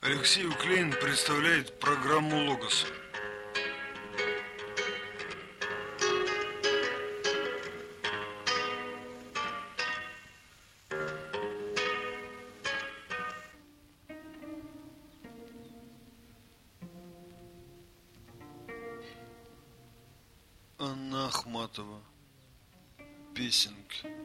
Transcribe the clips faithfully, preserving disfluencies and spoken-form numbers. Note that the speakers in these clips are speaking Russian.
Алексей Уклейн представляет программу «Логос». Анна Ахматова. Песенки.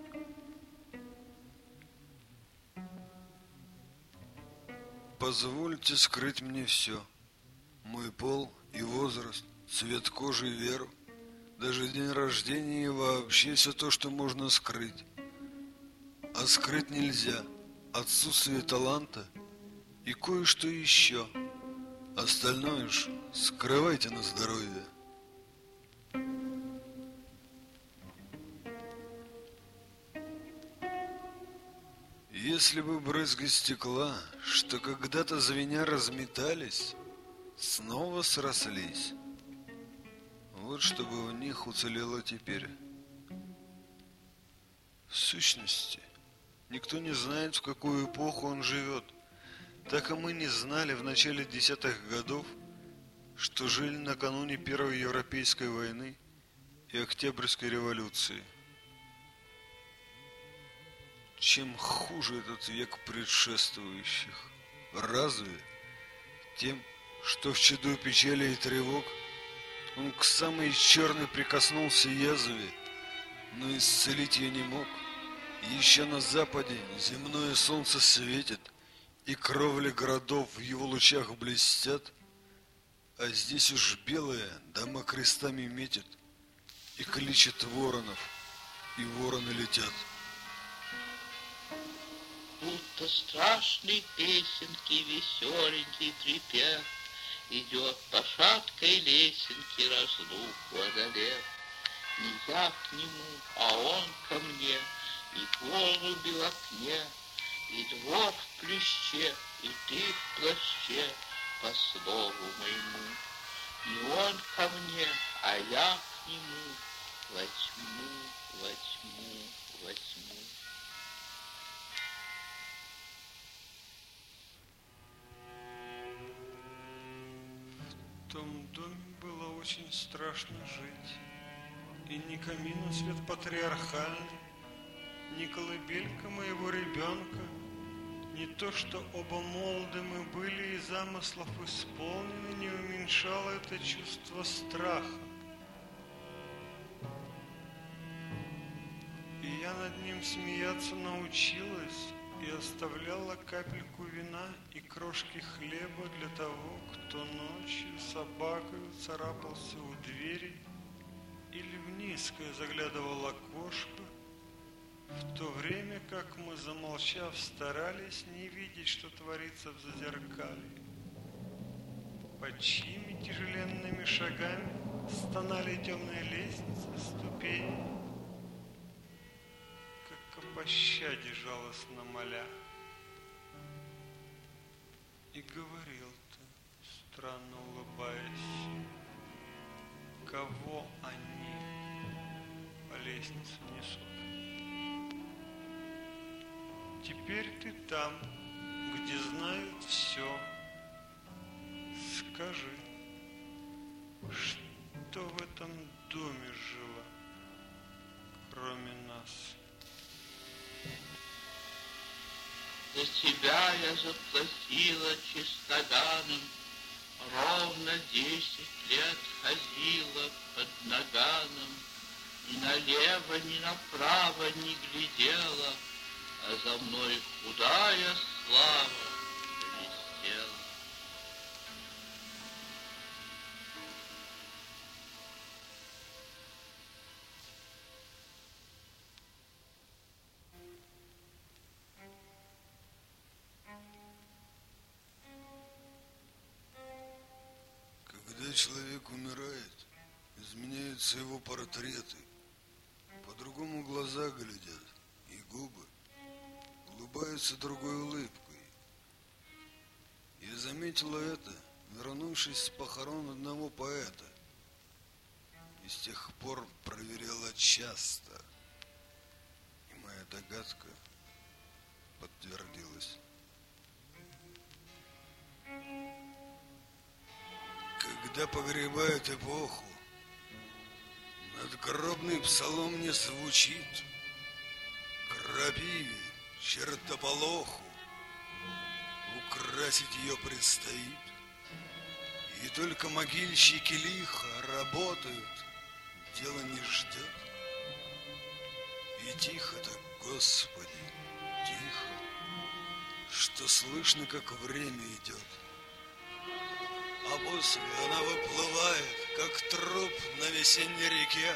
Позвольте скрыть мне все. Мой пол и возраст, цвет кожи и веру, даже день рождения и вообще все то, что можно скрыть. А скрыть нельзя отсутствие таланта и кое-что еще. Остальное ж скрывайте на здоровье. Если бы брызги стекла, что когда-то звеня разметались, снова срослись, вот чтобы в них уцелело теперь. В сущности, никто не знает, в какую эпоху он живет. Так и мы не знали в начале десятых годов, что жили накануне Первой Европейской войны и Октябрьской революции. Чем хуже этот век предшествующих? Разве? Тем, что в чаду печали и тревог он к самой черной прикоснулся язве, но исцелить ее не мог. И еще на западе земное солнце светит, и кровли городов в его лучах блестят, а здесь уж белые дома крестами метят и кличет воронов, и вороны летят. Будто страшной песенки веселенький припев идет по шаткой лесенке разлуку одолев. Не я к нему, а он ко мне, и голуби в окне, и двор в плеще, и ты в плаще, по слову моему. И он ко мне, а я к нему, во тьму, во тьму, во тьму. В том доме было очень страшно жить. И ни камина свет патриархальный, ни колыбелька моего ребенка, не то, что оба молоды мы были и замыслов исполнены, не уменьшало это чувство страха. И я над ним смеяться научилась и оставляла капельку вина и крошки хлеба для того, кто ночью собакою царапался у двери или в низкое заглядывал окошко, в то время как мы, замолчав, старались не видеть, что творится в зазеркалье. Под чьими тяжеленными шагами стонали темные лестницы, ступени, как о пощаде жалостно моля. И говорил ты, странно улыбаясь, кого они по лестнице несут. Теперь ты там, где знают все. Скажи, что в этом доме жило, кроме нас? За тебя я заплатила чистоганом, ровно десять лет ходила под наганом, ни налево, ни направо не глядела, а за мной худая слава блестела. Когда человек умирает, изменяются его портреты, по-другому глаза глядят, и губы улыбаются другой улыбкой. Я заметила это, вернувшись с похорон одного поэта, и с тех пор проверяла часто, и моя догадка подтвердилась. Когда погребают эпоху, надгробный псалом не звучит. Крапиве, чертополоху украсить ее предстоит. И только могильщики лихо работают, дело не ждет. И тихо-то, Господи, тихо, что слышно, как время идет. А после она выплывает, как труп на весенней реке.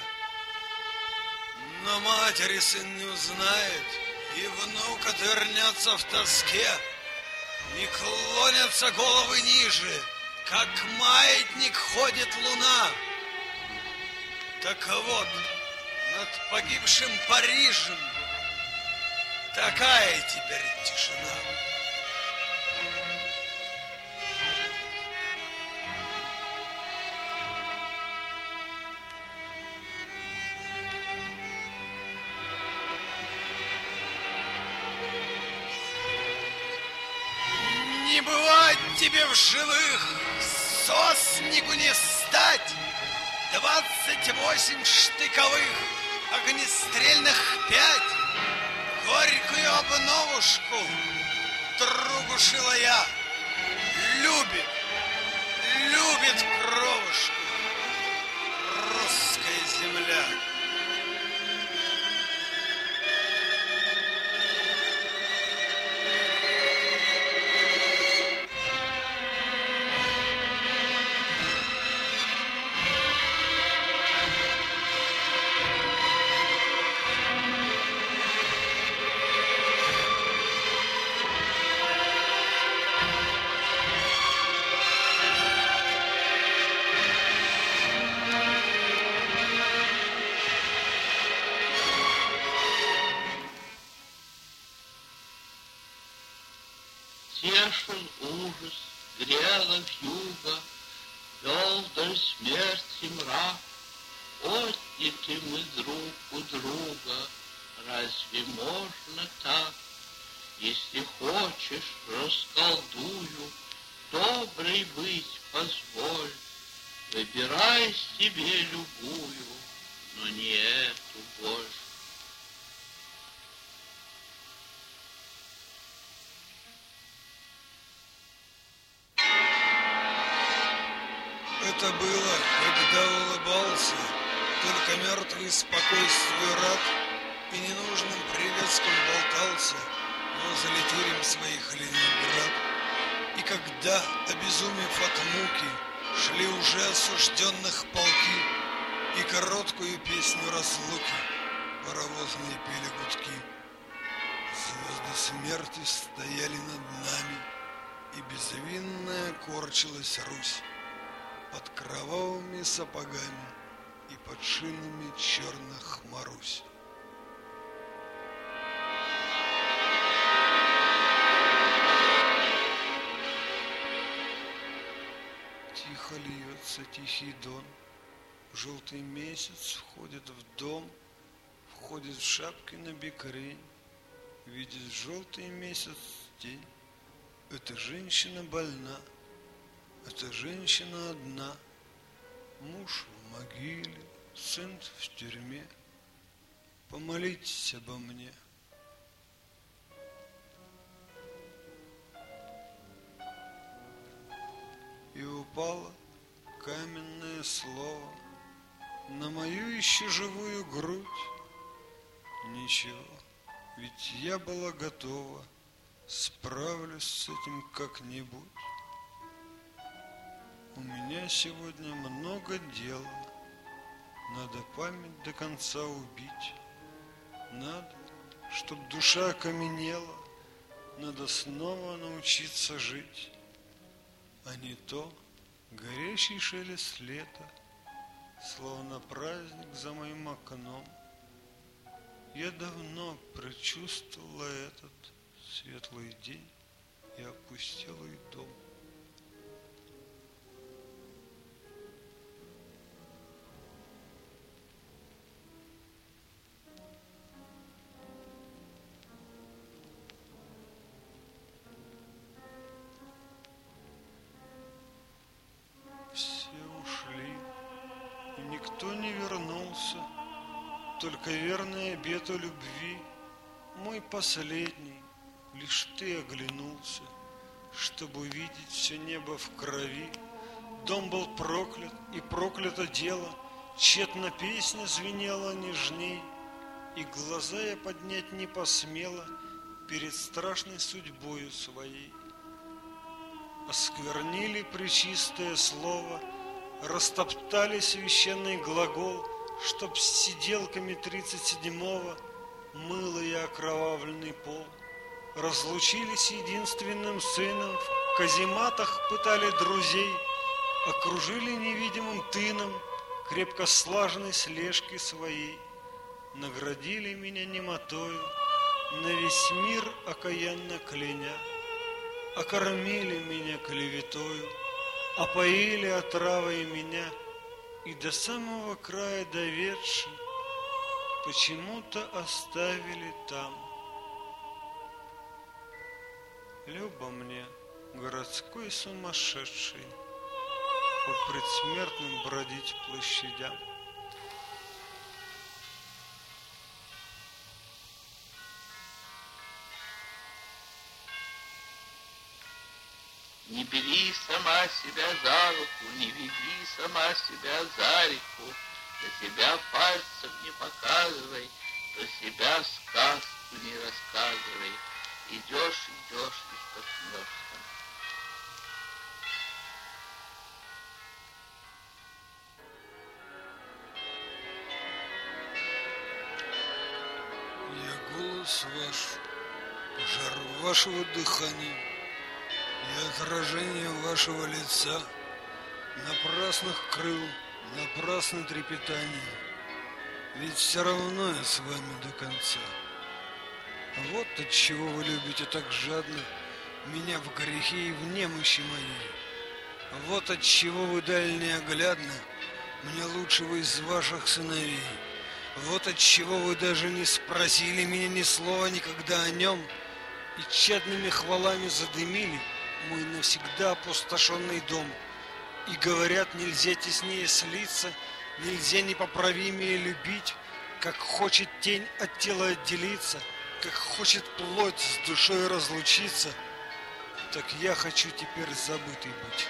Но матери сын не узнает, и внук отвернется в тоске, и клонятся головы ниже, как маятник ходит луна. Так вот, над погибшим Парижем такая теперь тишина. Не бывать тебе в живых, соснигу не стать. Двадцать восемь штыковых, огнестрельных пять. Горькую обновушку другу шила я. Любит, любит кровушку русская земля. Тешен ужас, грела вьюга, вел вдоль смерти мрак. Отняты мы друг у друга, разве можно так? Если хочешь, расколдую, добрый быть позволь. Выбирай себе любую, но не эту больше. Это было, когда улыбался только мертвый спокойствию рад и ненужным приветствием болтался возле тюрем своих Ленинград. И когда, обезумев от муки, шли уже осужденных полки, и короткую песню разлуки паровозные пели гудки, звезды смерти стояли над нами, и безвинная корчилась Русь под кровавыми сапогами и под шинами черных Марусь. Тихо льется тихий дон, желтый месяц входит в дом, входит в шапки на бекрень, видит желтый месяц день. Эта женщина больна, эта женщина одна, муж в могиле, сын в тюрьме. Помолитесь обо мне. И упало каменное слово на мою еще живую грудь. Ничего, ведь я была готова, справлюсь с этим как-нибудь. У меня сегодня много дела, надо память до конца убить. Надо, чтоб душа окаменела, надо снова научиться жить. А не то горящий шелест лета, словно праздник за моим окном. Я давно предчувствовала этот светлый день и опустелый дом. только верный обету любви, мой последний, лишь ты оглянулся, чтобы увидеть все небо в крови. Дом был проклят, и проклято дело, тщетно песня звенела нежней, и глаза я поднять не посмела перед страшной судьбою своей. Осквернили пречистое слово, растоптали священный глагол, чтоб с сиделками тридцать седьмого мыло и окровавленный пол. Разлучились единственным сыном, в казематах пытали друзей, окружили невидимым тыном крепко слаженной слежки своей. Наградили меня немотою, на весь мир окаянно кляня, окормили меня клеветою, опоили отравой меня, и до самого края доведши, почему-то оставили там. Люба мне, городской сумасшедший, по предсмертным бродить площадям. Не бери сама себя за руку, не веди сама себя за реку, про себя пальцем не показывай, про себя сказку не рассказывай. Идешь, идешь и споткнешься. Я голос ваш, жар вашего дыхания и отражение вашего лица, напрасных крыл, напрасное трепетание, ведь все равно я с вами до конца. Вот отчего вы любите так жадно меня в грехе и в немощи моей. Вот отчего вы даль неоглядно мне лучшего из ваших сыновей. Вот отчего вы даже не спросили меня ни слова никогда о нем и тщетными хвалами задымили мой навсегда опустошенный дом. И говорят, нельзя теснее слиться, нельзя непоправимее любить, как хочет тень от тела отделиться, как хочет плоть с душой разлучиться, так я хочу теперь забытый быть.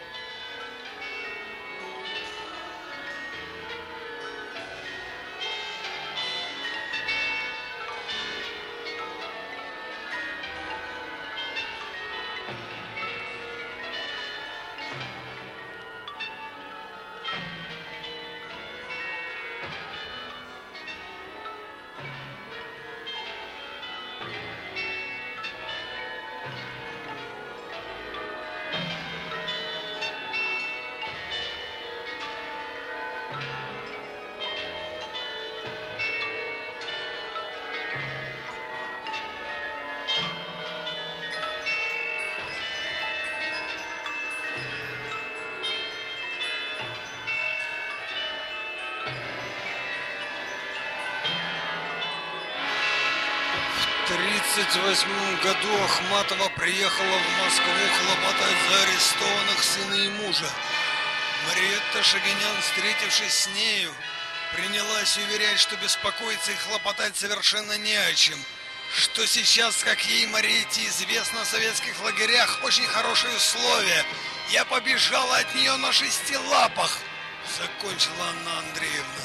В тридцать восьмом году Ахматова приехала в Москву хлопотать за арестованных сына и мужа. Мариетта Шагинян, встретившись с нею, принялась уверять, что беспокоиться и хлопотать совершенно не о чем, что сейчас, как ей, Мариетте, известно, в советских лагерях очень хорошие условия. Я побежала от нее на шести лапах, закончила Анна Андреевна.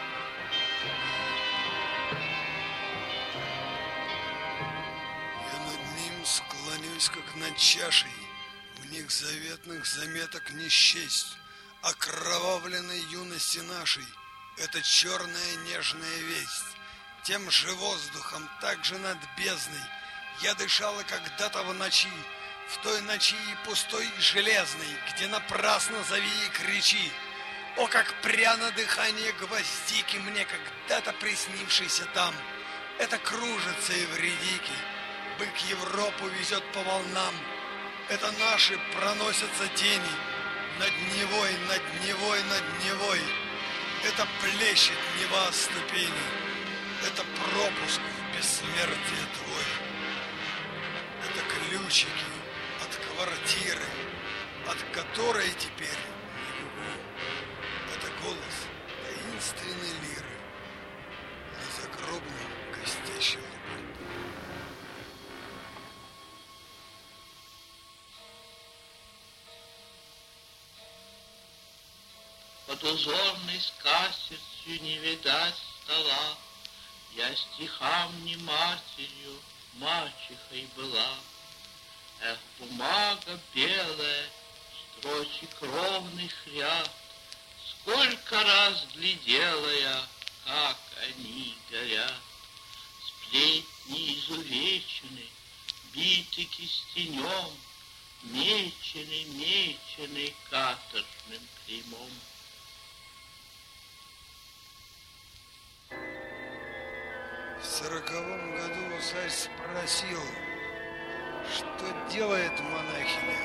Склонюсь, как над чашей, в них заветных заметок не счесть. Окровавленной юности нашей это черная нежная весть. Тем же воздухом, также над бездной я дышала когда-то в ночи, в той ночи и пустой и железной, где напрасно зови и кричи. О, как пряно дыхание гвоздики мне когда-то приснившейся там. Это кружится и вредики. Бык Европу везет по волнам. Это наши проносятся тени над Невой, над Невой, над Невой. Это плещет Нева ступени. Это пропуск в бессмертие твой. Это ключики от квартиры, от которой теперь не губу. Это голос таинственной лиры. под узорной скатертью не видать стола. Я стихам не матерью, мачехой была. Эх, бумага белая, строчек ровных ряд, сколько раз глядела я, как они горят. Сплетни изувечены, биты кистенем, мечены, мечены каторжным клеймом. В сороковом году царь спросил, что делает монахиня.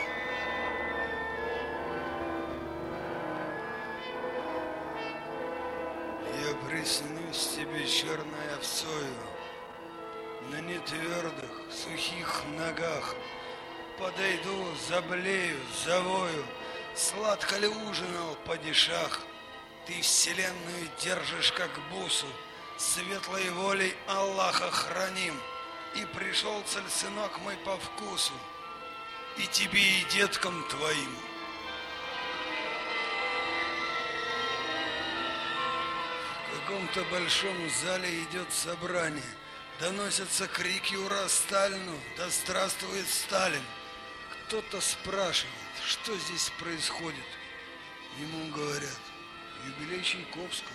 Я приснусь тебе черной овцою, на нетвердых, сухих ногах. Подойду, заблею, завою, сладко ли ужинал падишах? Ты вселенную держишь как бусу, светлой волей Аллаха храним. И пришел цель сынок мой по вкусу, и тебе, и деткам твоим. В каком-то большом зале идет собрание. Доносятся крики «Ура Сталину! Да здравствует Сталин!» Кто-то спрашивает, что здесь происходит. Ему говорят: юбилей Чайковского.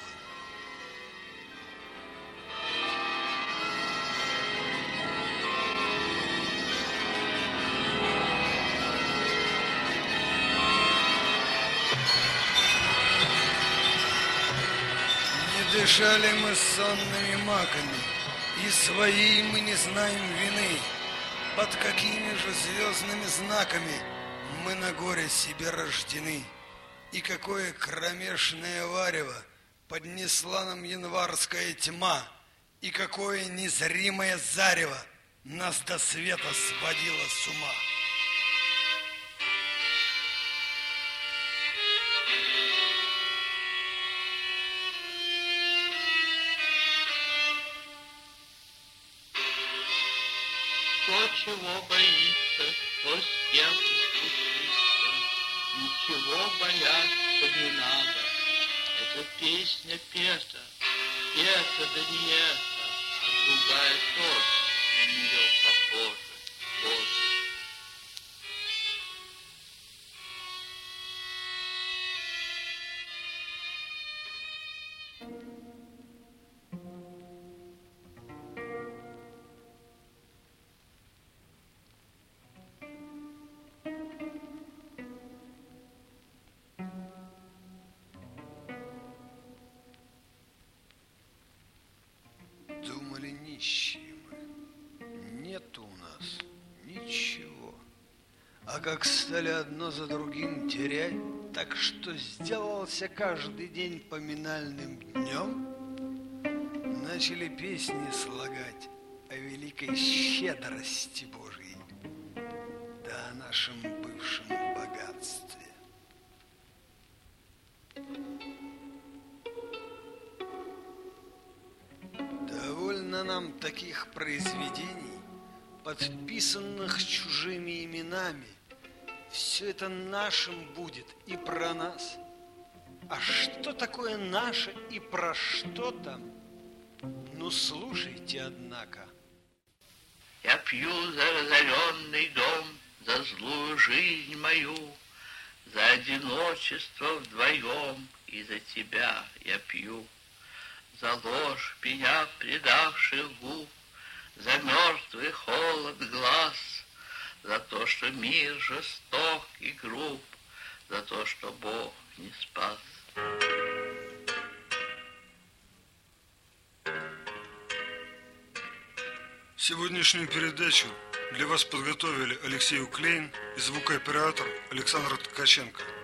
Не дышали мы сонными маками, и своей мы не знаем вины. Под какими же звездными знаками мы на горе себе рождены? И какое кромешное варево поднесла нам январская тьма, и какое незримое зарево нас до света сводило с ума. Кто чего боится, кто с кем искусится, ничего бояться не надо. Эта песня пета, пета да не это, а другая тоже на нее похожа, Боже. Думали нищие мы, нету у нас ничего. А как стали одно за другим терять, так что сделался каждый день поминальным днем, начали песни слагать о великой щедрости Божьей, да о нашем бывшем богатстве. Довольно нам таких произведений, подписанных чужими именами. Все это нашим будет и про нас. А что такое наше и про что там? Ну, слушайте, однако. Я пью за разоренный дом, за злую жизнь мою, за одиночество вдвоем, и за тебя я пью. За ложь меня предавших губ, за мертвый холод глаз, за то, что мир жесток и груб, за то, что Бог не спас. Сегодняшнюю передачу для вас подготовили Алексей Уклейн и звукооператор Александр Ткаченко.